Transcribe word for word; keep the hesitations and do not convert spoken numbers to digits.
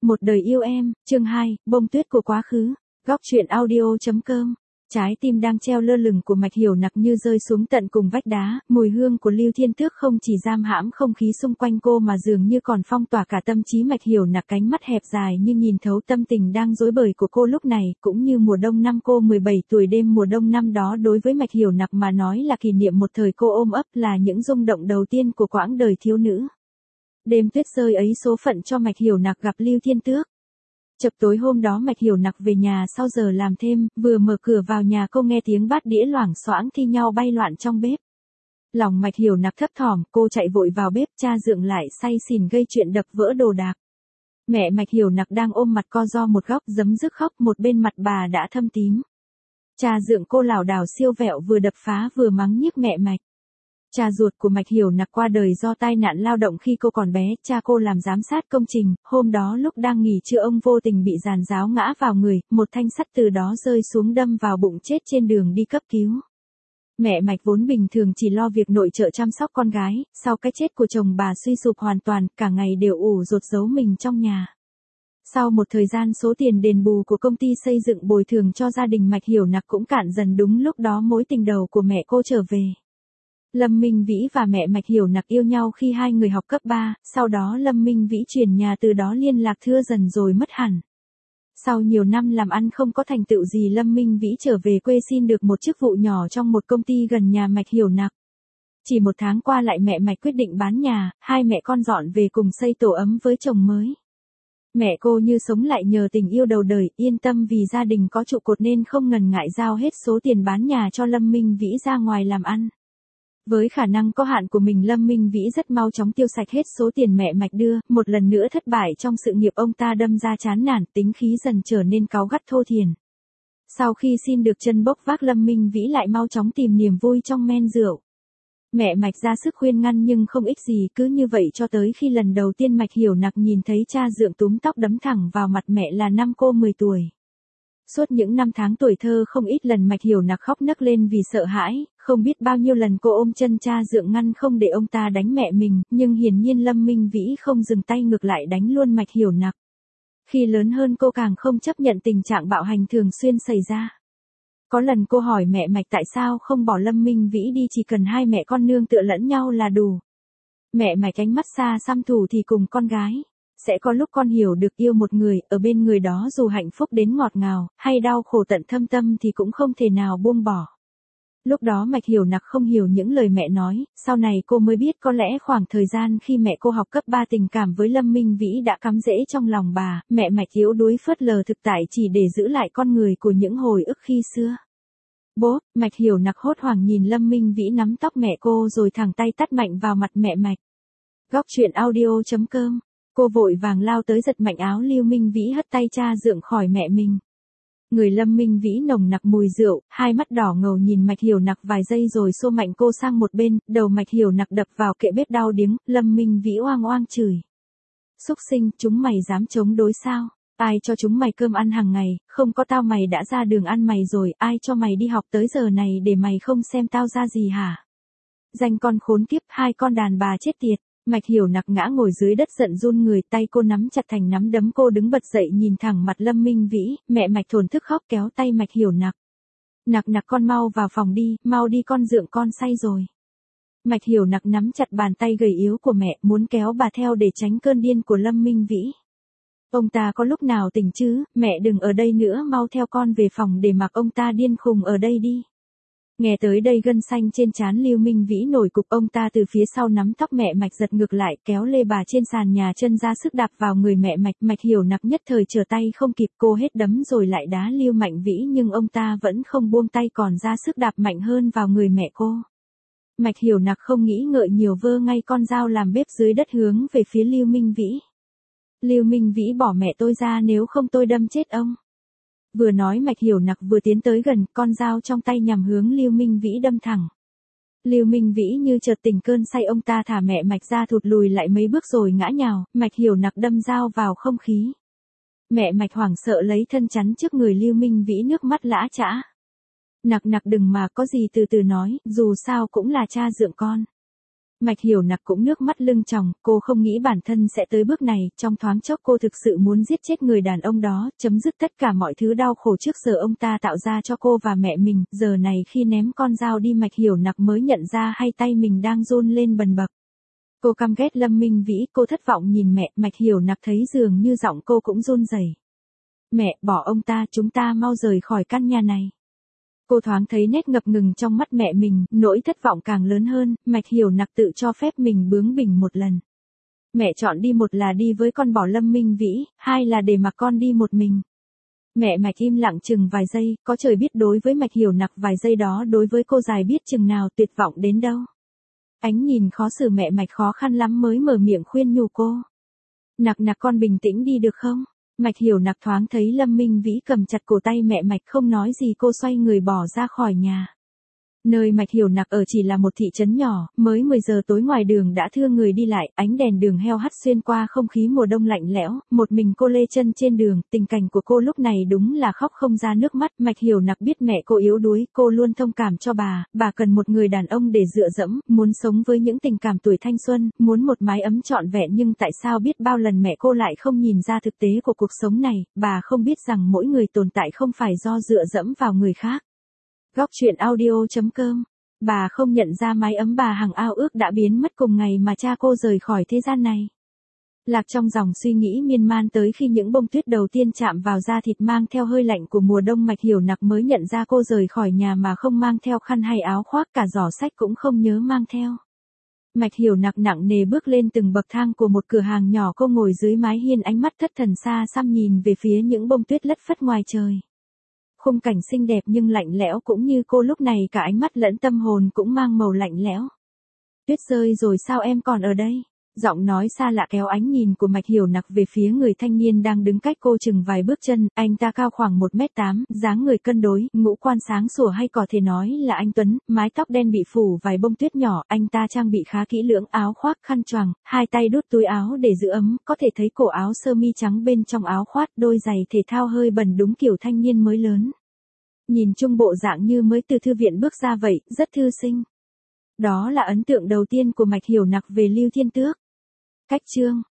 Một đời yêu em, chương hai, bông tuyết của quá khứ. Góc truyện audio.com. Trái tim đang treo lơ lửng của Mạch Hiểu Nặc như rơi xuống tận cùng vách đá, mùi hương của Lưu Thiên Tước không chỉ giam hãm không khí xung quanh cô mà dường như còn phong tỏa cả tâm trí Mạch Hiểu Nặc. Cánh mắt hẹp dài như nhìn thấu tâm tình đang rối bời của cô lúc này, cũng như mùa đông năm cô mười bảy tuổi. Đêm mùa đông năm đó đối với Mạch Hiểu Nặc mà nói là kỷ niệm một thời cô ôm ấp, là những rung động đầu tiên của quãng đời thiếu nữ. Đêm tuyết rơi ấy số phận cho Mạch Hiểu Nặc gặp Lưu Thiên Tước. Chập tối hôm đó Mạch Hiểu Nặc về nhà sau giờ làm thêm, vừa mở cửa vào nhà cô nghe tiếng bát đĩa loảng xoảng thi nhau bay loạn trong bếp. Lòng Mạch Hiểu Nặc thấp thỏm, cô chạy vội vào bếp, cha Dượng lại say xỉn gây chuyện đập vỡ đồ đạc. Mẹ Mạch Hiểu Nặc đang ôm mặt co ro một góc giấm dứt khóc, một bên mặt bà đã thâm tím. Cha Dượng cô lảo đảo siêu vẹo vừa đập phá vừa mắng nhiếc mẹ Mạch. Cha ruột của Mạch Hiểu Nặc qua đời do tai nạn lao động khi cô còn bé, cha cô làm giám sát công trình, hôm đó lúc đang nghỉ trưa ông vô tình bị giàn giáo ngã vào người, một thanh sắt từ đó rơi xuống đâm vào bụng chết trên đường đi cấp cứu. Mẹ Mạch vốn bình thường chỉ lo việc nội trợ chăm sóc con gái, sau cái chết của chồng bà suy sụp hoàn toàn, cả ngày đều ủ rột giấu mình trong nhà. Sau một thời gian số tiền đền bù của công ty xây dựng bồi thường cho gia đình Mạch Hiểu Nặc cũng cạn dần, đúng lúc đó mối tình đầu của mẹ cô trở về. Lâm Minh Vĩ và mẹ Mạch Hiểu Nặc yêu nhau khi hai người học cấp ba, sau đó Lâm Minh Vĩ chuyển nhà, từ đó liên lạc thưa dần rồi mất hẳn. Sau nhiều năm làm ăn không có thành tựu gì, Lâm Minh Vĩ trở về quê xin được một chức vụ nhỏ trong một công ty gần nhà Mạch Hiểu Nặc. Chỉ một tháng qua lại mẹ Mạch quyết định bán nhà, hai mẹ con dọn về cùng xây tổ ấm với chồng mới. Mẹ cô như sống lại nhờ tình yêu đầu đời, yên tâm vì gia đình có trụ cột nên không ngần ngại giao hết số tiền bán nhà cho Lâm Minh Vĩ ra ngoài làm ăn. Với khả năng có hạn của mình, Lâm Minh Vĩ rất mau chóng tiêu sạch hết số tiền mẹ Mạch đưa, một lần nữa thất bại trong sự nghiệp, ông ta đâm ra chán nản, tính khí dần trở nên cáu gắt thô thiển. Sau khi xin được chân bốc vác, Lâm Minh Vĩ lại mau chóng tìm niềm vui trong men rượu. Mẹ Mạch ra sức khuyên ngăn nhưng không ích gì, cứ như vậy cho tới khi lần đầu tiên Mạch Hiểu Nặc nhìn thấy cha Dượng túm tóc đấm thẳng vào mặt mẹ là năm cô mười tuổi. Suốt những năm tháng tuổi thơ không ít lần Mạch Hiểu Nặc khóc nấc lên vì sợ hãi, không biết bao nhiêu lần cô ôm chân cha Dượng ngăn không để ông ta đánh mẹ mình, nhưng hiển nhiên Lâm Minh Vĩ không dừng tay, ngược lại đánh luôn Mạch Hiểu Nặc. Khi lớn hơn cô càng không chấp nhận tình trạng bạo hành thường xuyên xảy ra. Có lần cô hỏi mẹ Mạch tại sao không bỏ Lâm Minh Vĩ đi, chỉ cần hai mẹ con nương tựa lẫn nhau là đủ. Mẹ Mạch ánh mắt xa xăm thủ thì cùng con gái. Sẽ có lúc con hiểu được yêu một người, ở bên người đó dù hạnh phúc đến ngọt ngào, hay đau khổ tận thâm tâm thì cũng không thể nào buông bỏ. Lúc đó Mạch Hiểu Nặc không hiểu những lời mẹ nói, sau này cô mới biết có lẽ khoảng thời gian khi mẹ cô học cấp ba tình cảm với Lâm Minh Vĩ đã cắm rễ trong lòng bà, mẹ Mạch yếu đuối phớt lờ thực tại chỉ để giữ lại con người của những hồi ức khi xưa. Bố, Mạch Hiểu Nặc hốt hoảng nhìn Lâm Minh Vĩ nắm tóc mẹ cô rồi thẳng tay tát mạnh vào mặt mẹ Mạch. Góc truyện audio.com. Cô vội vàng lao tới giật mạnh áo Lưu Minh Vĩ, hất tay cha Dượng khỏi mẹ mình. Người Lâm Minh Vĩ nồng nặc mùi rượu, hai mắt đỏ ngầu nhìn Mạch Hiểu Nặc vài giây rồi xô mạnh cô sang một bên, đầu Mạch Hiểu Nặc đập vào kệ bếp đau điếng. Lâm Minh Vĩ oang oang chửi: "Xúc sinh, chúng mày dám chống đối sao? Ai cho chúng mày cơm ăn hàng ngày, không có tao mày đã ra đường ăn mày rồi, ai cho mày đi học tới giờ này để mày không xem tao ra gì hả? Danh con khốn kiếp, hai con đàn bà chết tiệt." Mạch Hiểu Nặc ngã ngồi dưới đất giận run người, tay cô nắm chặt thành nắm đấm, cô đứng bật dậy nhìn thẳng mặt Lâm Minh Vĩ, mẹ Mạch thổn thức khóc kéo tay Mạch Hiểu Nặc. "Nặc Nặc con mau vào phòng đi, mau đi, con Dượng con say rồi." Mạch Hiểu Nặc nắm chặt bàn tay gầy yếu của mẹ, muốn kéo bà theo để tránh cơn điên của Lâm Minh Vĩ. "Ông ta có lúc nào tỉnh chứ, mẹ đừng ở đây nữa, mau theo con về phòng để mặc ông ta điên khùng ở đây đi." Nghe tới đây gân xanh trên trán Lưu Minh Vĩ nổi cục, ông ta từ phía sau nắm tóc mẹ Mạch giật ngược lại, kéo lê bà trên sàn nhà, chân ra sức đạp vào người mẹ Mạch. Mạch Hiểu Nặc nhất thời trở tay không kịp, cô hết đấm rồi lại đá Lưu Mạnh Vĩ nhưng ông ta vẫn không buông tay, còn ra sức đạp mạnh hơn vào người mẹ cô. Mạch Hiểu Nặc không nghĩ ngợi nhiều, vơ ngay con dao làm bếp dưới đất hướng về phía Lưu Minh Vĩ. "Lưu Minh Vĩ, bỏ mẹ tôi ra, nếu không tôi đâm chết ông." Vừa nói Mạch Hiểu Nặc vừa tiến tới gần, con dao trong tay nhằm hướng Lưu Minh Vĩ đâm thẳng. Lưu Minh Vĩ như chợt tỉnh cơn say, ông ta thả mẹ Mạch ra, thụt lùi lại mấy bước rồi ngã nhào. Mạch Hiểu Nặc đâm dao vào không khí. Mẹ Mạch hoảng sợ lấy thân chắn trước người Lưu Minh Vĩ, nước mắt lã chã. "Nặc Nặc đừng mà, có gì từ từ nói, dù sao cũng là cha Dượng con." Mạch Hiểu Nặc cũng nước mắt lưng tròng, cô không nghĩ bản thân sẽ tới bước này, trong thoáng chốc cô thực sự muốn giết chết người đàn ông đó, chấm dứt tất cả mọi thứ đau khổ trước giờ ông ta tạo ra cho cô và mẹ mình, giờ này khi ném con dao đi Mạch Hiểu Nặc mới nhận ra hay tay mình đang run lên bần bật. Cô căm ghét Lâm Minh Vĩ, cô thất vọng nhìn mẹ, Mạch Hiểu Nặc thấy dường như giọng cô cũng run rẩy. Mẹ, bỏ ông ta, chúng ta mau rời khỏi căn nhà này. Cô thoáng thấy nét ngập ngừng trong mắt mẹ mình, nỗi thất vọng càng lớn hơn, Mạch Hiểu Nặc tự cho phép mình bướng bỉnh một lần. Mẹ chọn đi, một là đi với con bỏ Lâm Minh Vĩ, hai là để mặc con đi một mình. Mẹ Mạch im lặng chừng vài giây, có trời biết đối với Mạch Hiểu Nặc vài giây đó đối với cô dài biết chừng nào tuyệt vọng đến đâu. Ánh nhìn khó xử mẹ Mạch khó khăn lắm mới mở miệng khuyên nhủ cô. Nặc Nặc con bình tĩnh đi được không? Mạch Hiểu Nặc thoáng thấy Lâm Minh Vĩ cầm chặt cổ tay mẹ Mạch không nói gì, cô xoay người bỏ ra khỏi nhà. Nơi Mạch Hiểu Nặc ở chỉ là một thị trấn nhỏ, mới mười giờ tối ngoài đường đã thưa người đi lại, ánh đèn đường heo hắt xuyên qua không khí mùa đông lạnh lẽo, một mình cô lê chân trên đường, tình cảnh của cô lúc này đúng là khóc không ra nước mắt. Mạch Hiểu Nặc biết mẹ cô yếu đuối, cô luôn thông cảm cho bà, bà cần một người đàn ông để dựa dẫm, muốn sống với những tình cảm tuổi thanh xuân, muốn một mái ấm trọn vẹn, nhưng tại sao biết bao lần mẹ cô lại không nhìn ra thực tế của cuộc sống này, bà không biết rằng mỗi người tồn tại không phải do dựa dẫm vào người khác. Góc truyện audio chấm com. Bà không nhận ra mái ấm bà hằng ao ước đã biến mất cùng ngày mà cha cô rời khỏi thế gian này. Lạc trong dòng suy nghĩ miên man tới khi những bông tuyết đầu tiên chạm vào da thịt mang theo hơi lạnh của mùa đông, Mạch Hiểu Nặc mới nhận ra cô rời khỏi nhà mà không mang theo khăn hay áo khoác, cả giỏ sách cũng không nhớ mang theo. Mạch Hiểu Nặc nặng nề bước lên từng bậc thang của một cửa hàng nhỏ, cô ngồi dưới mái hiên, ánh mắt thất thần xa xăm nhìn về phía những bông tuyết lất phất ngoài trời. Khung cảnh xinh đẹp nhưng lạnh lẽo, cũng như cô lúc này cả ánh mắt lẫn tâm hồn cũng mang màu lạnh lẽo. Tuyết rơi rồi sao em còn ở đây? Giọng nói xa lạ kéo ánh nhìn của Mạch Hiểu Nặc về phía người thanh niên đang đứng cách cô chừng vài bước chân, anh ta cao khoảng một mét tám, dáng người cân đối, ngũ quan sáng sủa, hay có thể nói là anh Tuấn, mái tóc đen bị phủ vài bông tuyết nhỏ, anh ta trang bị khá kỹ lưỡng, áo khoác, khăn choàng, hai tay đút túi áo để giữ ấm, có thể thấy cổ áo sơ mi trắng bên trong áo khoác, đôi giày thể thao hơi bẩn, đúng kiểu thanh niên mới lớn. Nhìn chung bộ dạng như mới từ thư viện bước ra vậy, rất thư sinh. Đó là ấn tượng đầu tiên của Mạch Hiểu Nặc về Lưu Thiên Tước. Cách chương